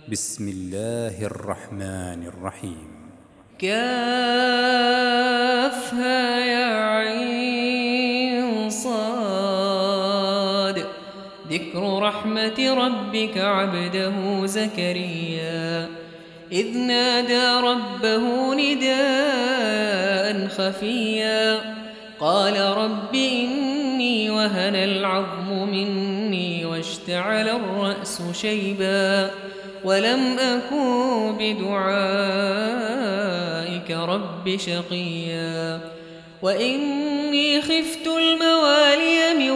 بسم الله الرحمن الرحيم. كافها يا عين صاد. ذكر رحمة ربك عبده زكريا إذ نادى ربه نداء خفيا قال رب إني وهن العظم مني واشتعل الرأس شيبا ولم أكن بدعائك رب شقيا وإني خفت الموالي من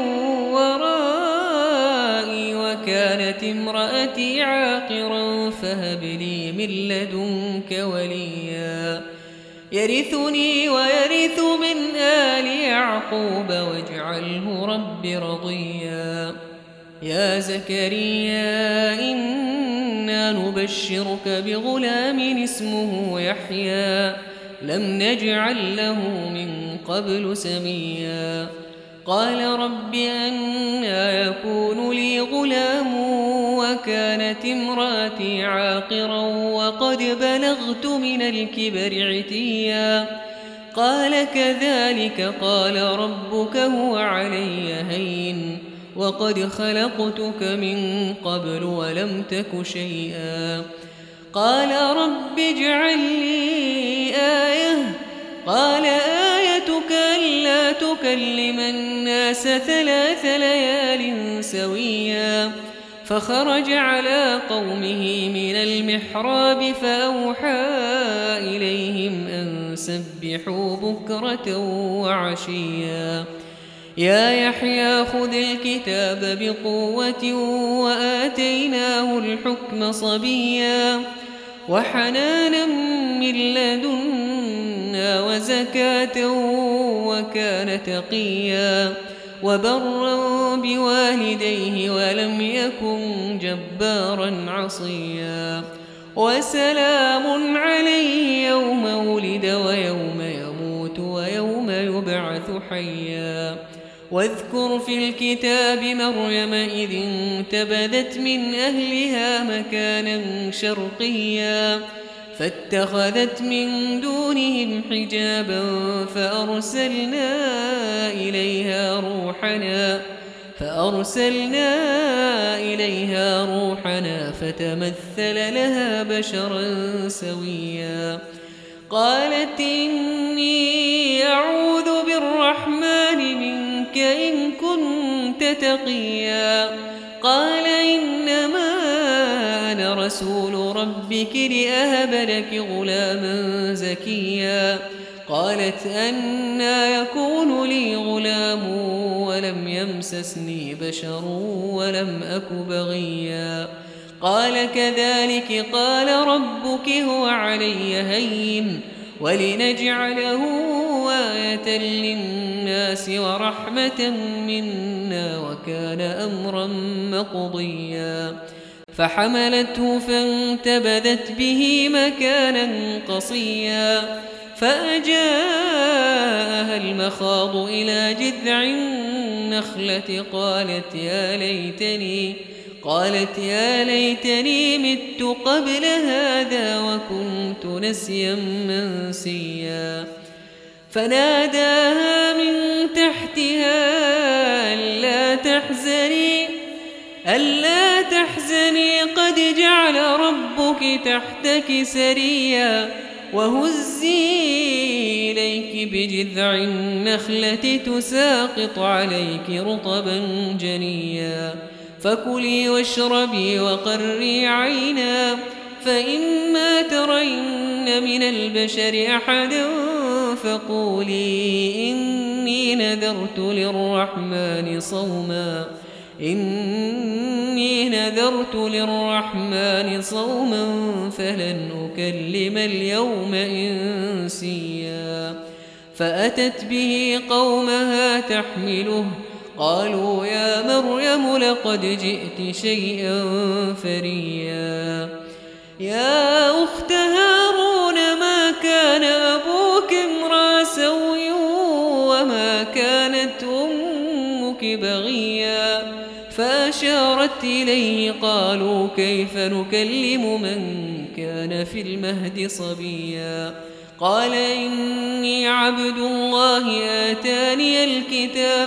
ورائي وكانت امرأتي عاقرا فهب لي من لدنك وليا يرثني ويرث من آل يعقوب واجعله رب رضيا يا زكريا إنا نبشرك بغلام اسمه يحيى لم نجعل له من قبل سميا قال رب أنى يكون لي غلام وكانت امرأتي عاقرا وقد بلغت من الكبر عتيا قال كذلك قال ربك هو علي هين وقد خلقتك من قبل ولم تك شيئا قال رب اجعل لي آية قال آيتك ألا تكلم الناس 3 ليال سويا فخرج على قومه من المحراب فأوحى إليهم أن سبحوا بكرة وعشيا يا يحيى خذ الكتاب بقوة وآتيناه الحكم صبيا وحنانا من لدنا وزكاة وكان تقيا وبرا بوالديه ولم يكن جبارا عصيا وسلام عليه يوم ولد ويوم يموت ويوم يبعث حيا واذكر في الكتاب مريم إذ انتبذت من أهلها مكانا شرقيا فاتخذت من دونهم حجابا فأرسلنا إليها روحنا فتمثل لها بشرا سويا قالت إني أعوذ بالرحمن منك إن كنت تقيا قال إنما أنا رسول ربك لأهب لك غلاما زكيا قالت أنى يكون لي غلام ولم يمسسني بشر ولم أك بغيا قال كذلك قال ربك هو علي هين ولنجعله آية للناس ورحمة منا وكان أمرا مقضيا فحملته فانتبذت به مكانا قصيا فأجاءها المخاض إلى جذع النخلة قالت يا ليتني مت قبل هذا وكنت نسيا منسيا فناداها من تحتها ألا تحزني قد جعل ربك تحتك سريا وهزي إليك بجذع النخلة تساقط عليك رطبا جنيا فكلي واشربي وقري عينا فإما ترين من البشر أحدا فقولي إني نذرت للرحمن صوما فلن أكلم اليوم إنسيا فأتت به قومها تحمله قالوا يا مريم لقد جئت شيئا فريا يا أخت هارون ما كان أبوك امرأ سوء وما كانت أمك بغيا فأشار أشارت إليه قالوا كيف نكلم من كان في المهد صبيا قال إني عبد الله آتاني الكتاب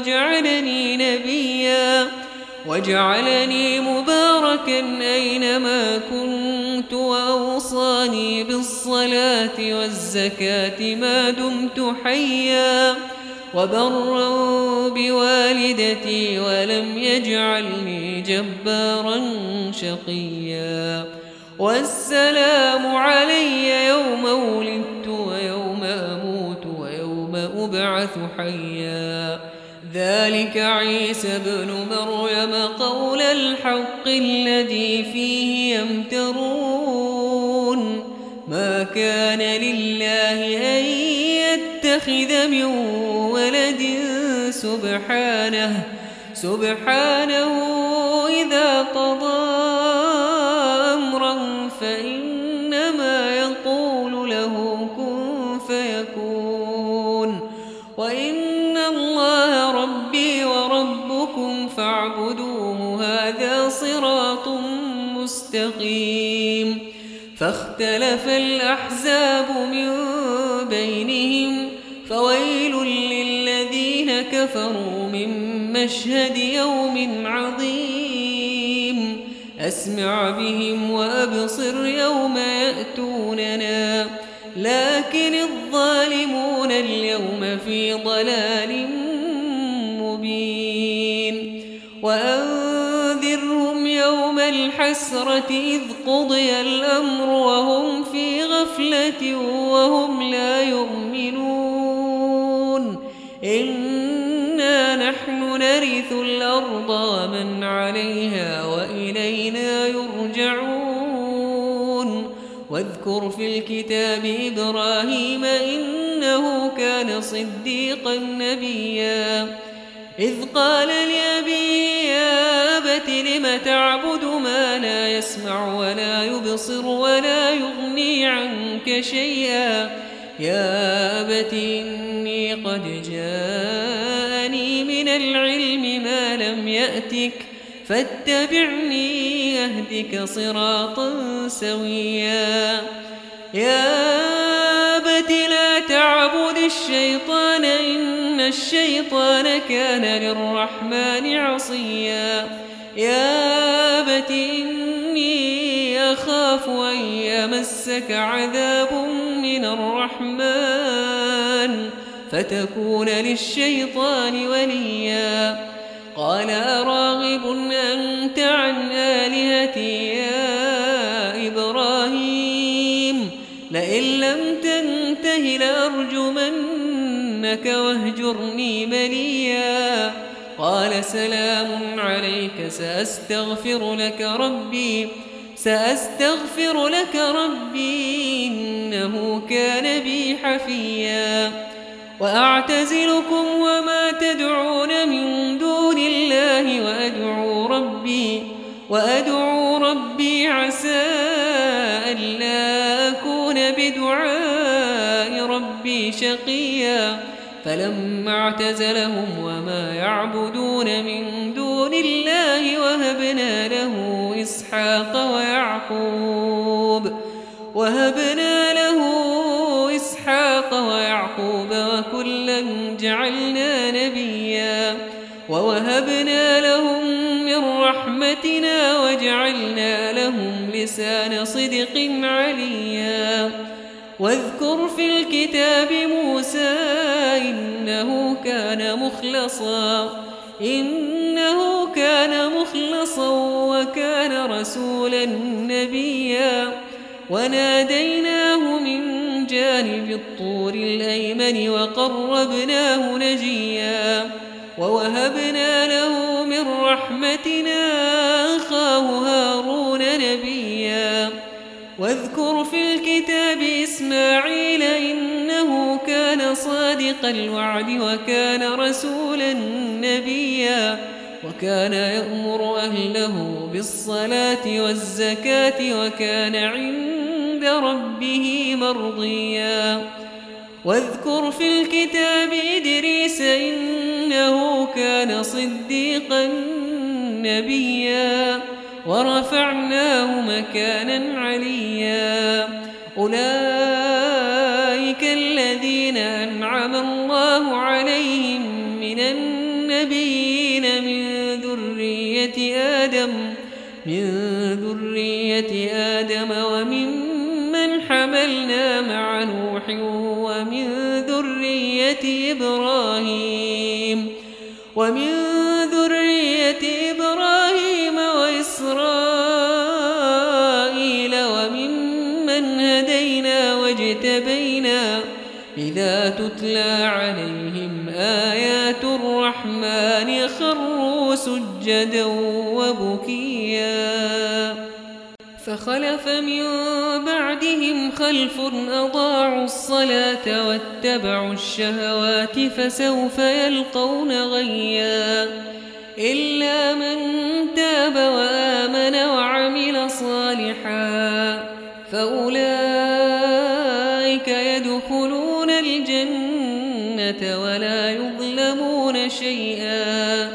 وجعلني مباركا أينما كنت وأوصاني بالصلاة والزكاة ما دمت حيا وبرا بوالدتي ولم يجعلني جبارا شقيا والسلام علي يوم ولدت ويوم أموت ويوم أبعث حيا ذلك عيسى ابن مريم قول الحق الذي فيه يمترون ما كان لله أن يتخذ من ولد سبحانه إذا قضى أمرا فإنما يقول له كن فيكون وإن الله ربي وربكم فاعبدوه هذا صراط مستقيم فاختلف الأحزاب من بينهم فويل للذين كفروا من مشهد يوم عظيم أسمع بهم وأبصر يوم يأتوننا لكن الظالمون اليوم في ضلال مبين وأنذرهم يوم الحسرة إذ قضي الأمر وهم في غفلة وهم لا يؤمنون إنا نحن نرث الأرض ومن عليها وإلينا يرجعون واذكر في الكتاب إبراهيم إنه كان صديقا نبيا إذ قال لأبيه يا أبت لم تعبد ما لا يسمع ولا يبصر ولا يغني عنك شيئا يا أبت إني قد جاءني من العلم ما لم يأتك فاتبعني أهدك صراطا سويا يا أبت لا تعبد الشيطان إن الشيطان كان للرحمن عصيا يا أبت إني أخاف أن يمسك عذاب من الرحمن فتكون للشيطان وليا قال أراغب أنت عن آلهتي يا إبراهيم لئن لم تنته لأرجمنك واهجرني مليا قال سلام عليك سأستغفر لك ربي إنه كان بي حفيا وأعتزلكم وما تدعون من دون الله وأدعو ربي عسى ألا أكون بدعاء ربي شقيا فلما اعتزلهم وما يعبدون من دون الله وهبنا له إسحاق ويعقوب وكلا جعلنا نبيا ووهبنا لهم من رحمتنا وجعلنا لهم لسان صدق عليا واذكر في الكتاب موسى إنه كان مخلصا وكان رسولا نبيا وناديناه من جانب الطور الأيمن وقربناه نجيا ووهبنا له من رحمتنا أخاه هارون نبيا واذكر في الكتاب إسماعيل إنه كان صادق الوعد وكان رسولا نبيا وكان يأمر أهله بالصلاة والزكاة وكان عند ربه مرضيا واذكر في الكتاب إدريس إنه كان صديقا نبيا ورفعناه مكانا عليا أولئك الذين أنعم الله عليهم من النبيين من ذرية آدم وممن حملنا مع نوح ومن ذرية إبراهيم وإسرائيل وممن هدينا واجتبينا إذا تتلى عليهم آيات الرحمن خروا سجدا وبكيا فخلف من بعدهم خلف أضاعوا الصلاة واتبعوا الشهوات فسوف يلقون غيا إلا من تاب وآمن وعمل صالحا فأولئك يدخلون الجنة ولا يظلمون شيئا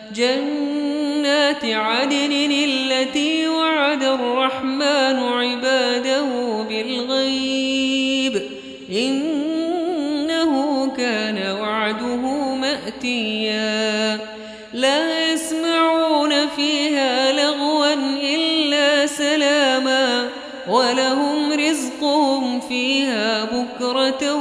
جنات عدن التي وعد الرحمن عباده بالغيب إنه كان وعده مأتيا لا يسمعون فيها لغوا إلا سلاما ولهم رزقهم فيها بكرة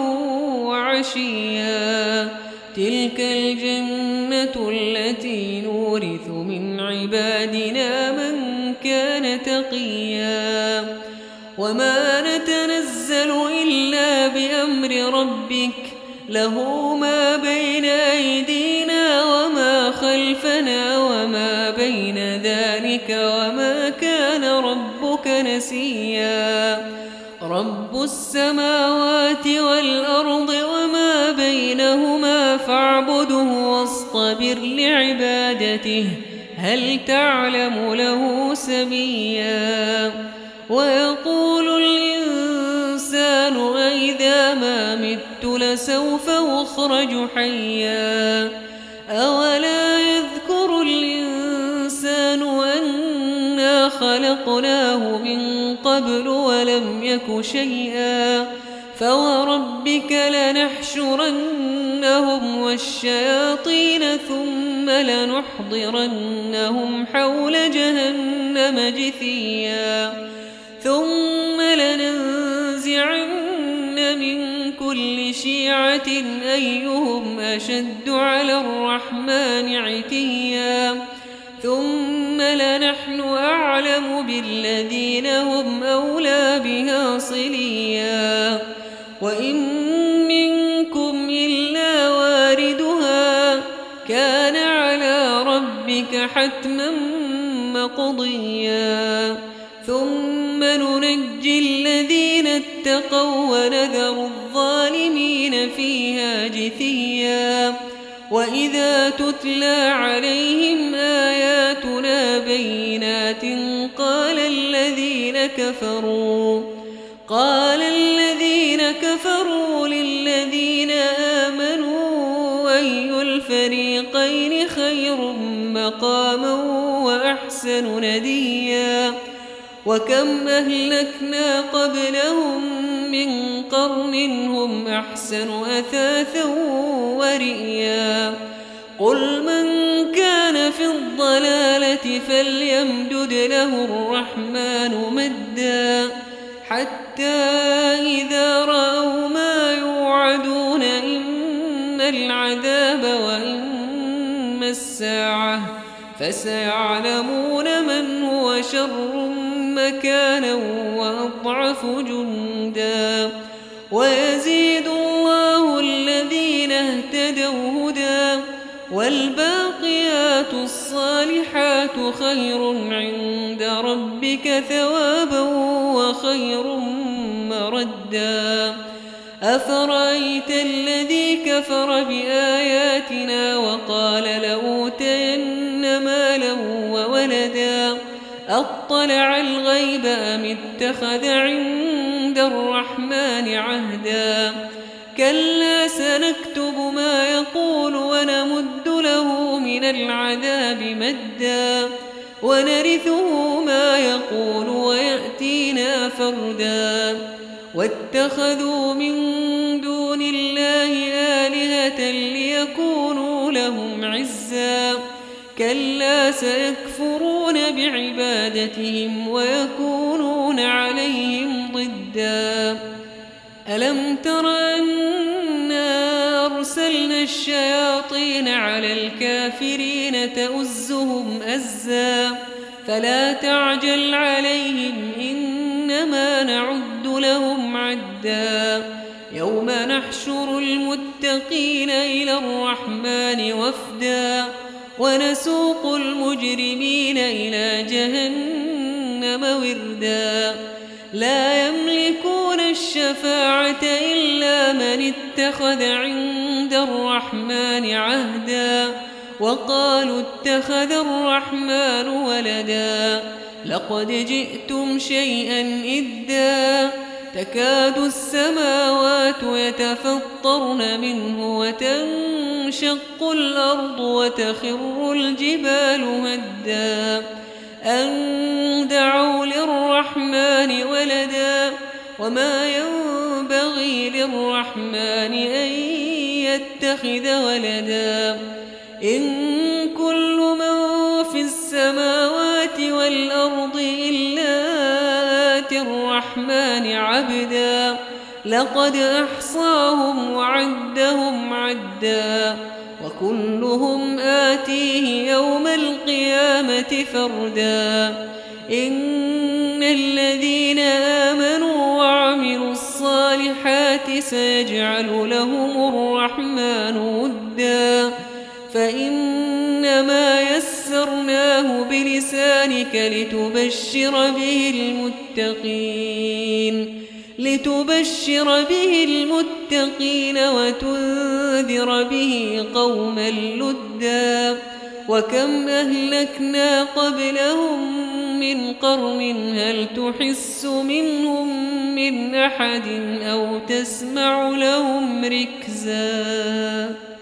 وعشيا تلك الجنة التي نورث من عبادنا من كان تقيا وما نتنزل إلا بأمر ربك له ما بين أيدينا وما خلفنا وما بين ذلك وما كان ربك نسيا رب السماوات والأرض وما بينهما فاعبده واصطبر لعبادته هل تعلم له سميا ويقول الإنسان أإذا ما مت لسوف أخرج حيا أولا يذكر الإنسان أنا خلقناه من قبل ولم يك شيئا فوربك لنحشرنهم والشياطين ثم لنحضرنهم حول جهنم جثيا ثم لننزعن من كل شيعة أيهم أشد على الرحمن عتيا ثم لنحن أعلم بالذين هم أولى بها صليا وإن منكم إلا واردها كان على ربك حتما مقضيا ثم ننجي الذين اتقوا ونذر الظالمين فيها جثيا وإذا تتلى عليهم آياتنا بينات قال الذين كفروا للذين آمنوا أي الفريقين خير مقاما وأحسن نديا وكم أهلكنا قبلهم من قرن هم أحسن أثاثا ورئيا قل من كان في الضلالة فليمدد له الرحمن مدا حتى إذا رأوا ما يوعدون إما العذاب وإما الساعة فسيعلمون من هو شر مكانا وأضعف جندا ويزيد الله الذين اهتدوا هدى والباقيات الصالحات خير عند ربك ثوابا وخير مردا أفرأيت الذي كفر بآياتنا وقال لأوتين مالا وولدا أطلع الغيب أم اتخذ عند الرحمن عهدا كلا سنكتب ما يقول ونمد له من العذاب مدا ونرثه ما يقول ويأتينا فردا واتخذوا من دون الله آلهة ليكونوا لهم عزا كلا سيكفرون بعبادتهم ويكونون عليهم ضدا ألم تر أنا أرسلنا الشياطين على الكافرين تؤزهم أزا فلا تعجل عليهم إنما نعد لهم عدا يوم نحشر المتقين إلى الرحمن وفدا ونسوق المجرمين إلى جهنم وردا لا يملكون الشفاعة إلا من اتخذ عند الرحمن عهدا وقالوا اتخذ الرحمن ولدا لقد جئتم شيئا إدا تكاد السماوات يتفطرن منه وتنشق الأرض وتخر الجبال هدا أن دعوا للرحمن ولدا وما ينبغي للرحمن أن يتخذ ولدا إن كل من في السماوات والأرض إلا آتي الرحمن عبدا لقد أحصاهم وعدهم عدا وكلهم آتيه يوم القيامة فردا إن الذين آمنوا وعملوا الصالحات سيجعل لهم الرحمن ودا فإنما يسرناه بلسانك لتبشر به المتقين وتنذر به قوما لدا وكم أهلكنا قبلهم من قرن هل تحس منهم من أحد أو تسمع لهم ركزا